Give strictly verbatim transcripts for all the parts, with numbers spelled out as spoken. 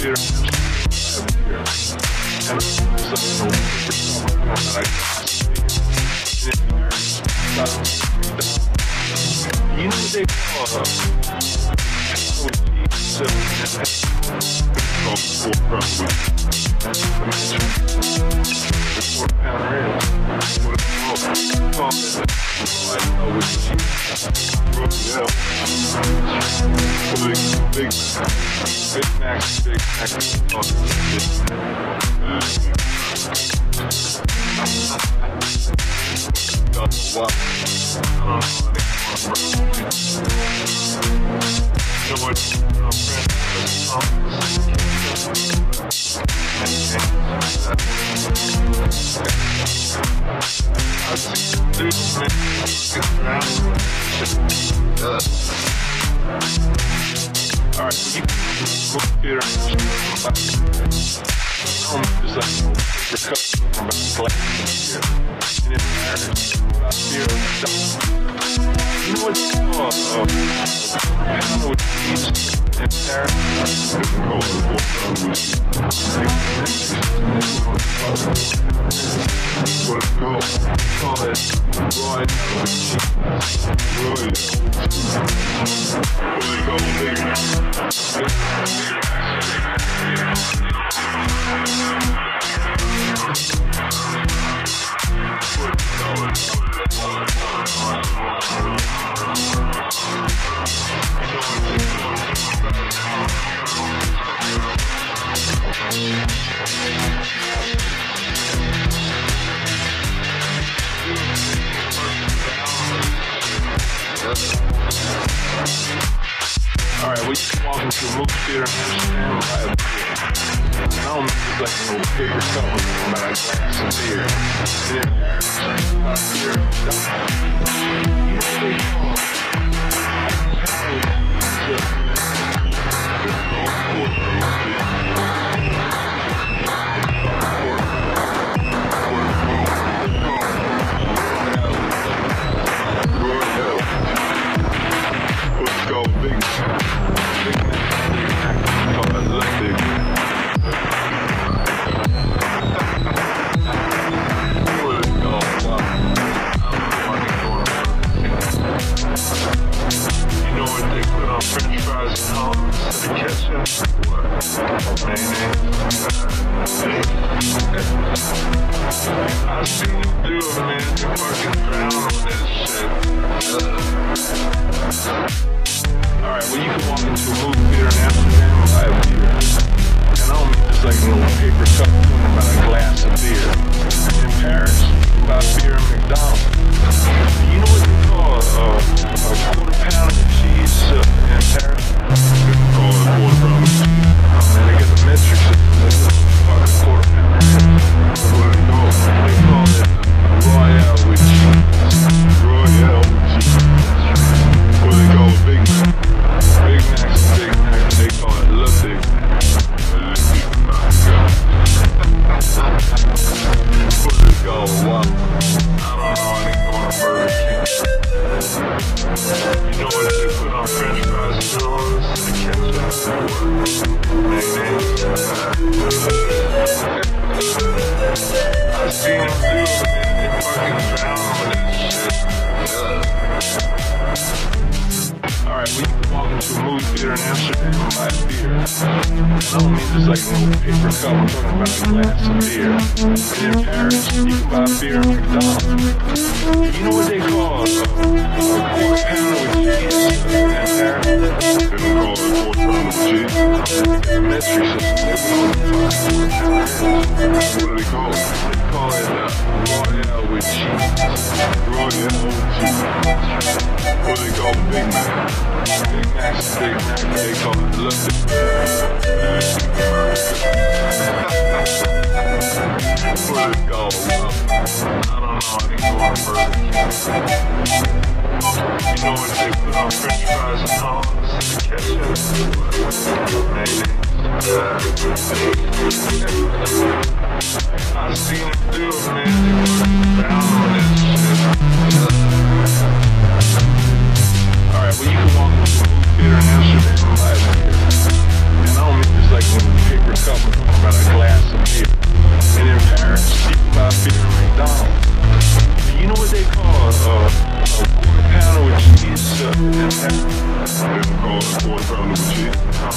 Alright, well you can walk into a movie theater in Amsterdam live here. And I don't mean just like when you pick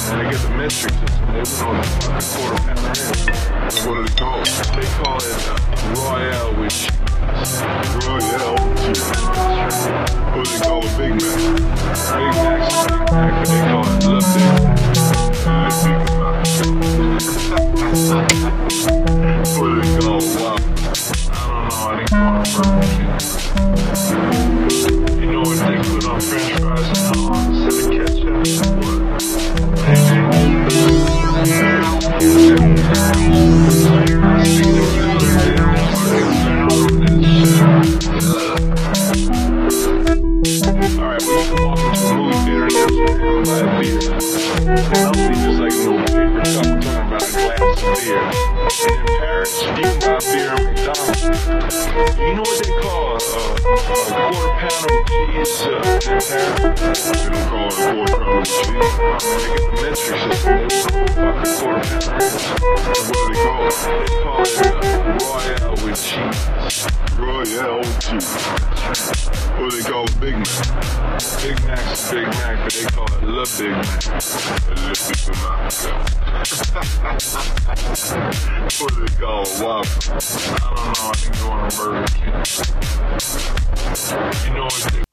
And they get the metric system. They don't know what the fucking quarter pounder is. What do they call it? They call it uh, Royale with cheese. Royale cheese. What do they call a Big Mac? Big Mac's a Big Mac, but they call it Le Big Mac. Le Big Mac. What do they call it? Wow. I don't know, I didn't call it Burger King. You know what they put on French fries and all instead of ketchup? Alright, we used to walk into a movie theater and there was a buy a beer. I'll be just like a little paper cup talking about a glass of beer. And in Paris, you can buy beer at McDonald's. You know what they call a, a quarter pounder with cheese uh, in Paris? They don't call it a quarter pounder with cheese. They get the metric system. They don't know what the quarter pounder is. What do they call it? They call it uh, Royale with cheese. Royale with cheese. What do they call a Big Mac? Big Mac's a Big Mac, but they call it Le Big Mac. Le Big Mac. What do they call a Whopper? I don't know, I think you want a Burger King. You know what they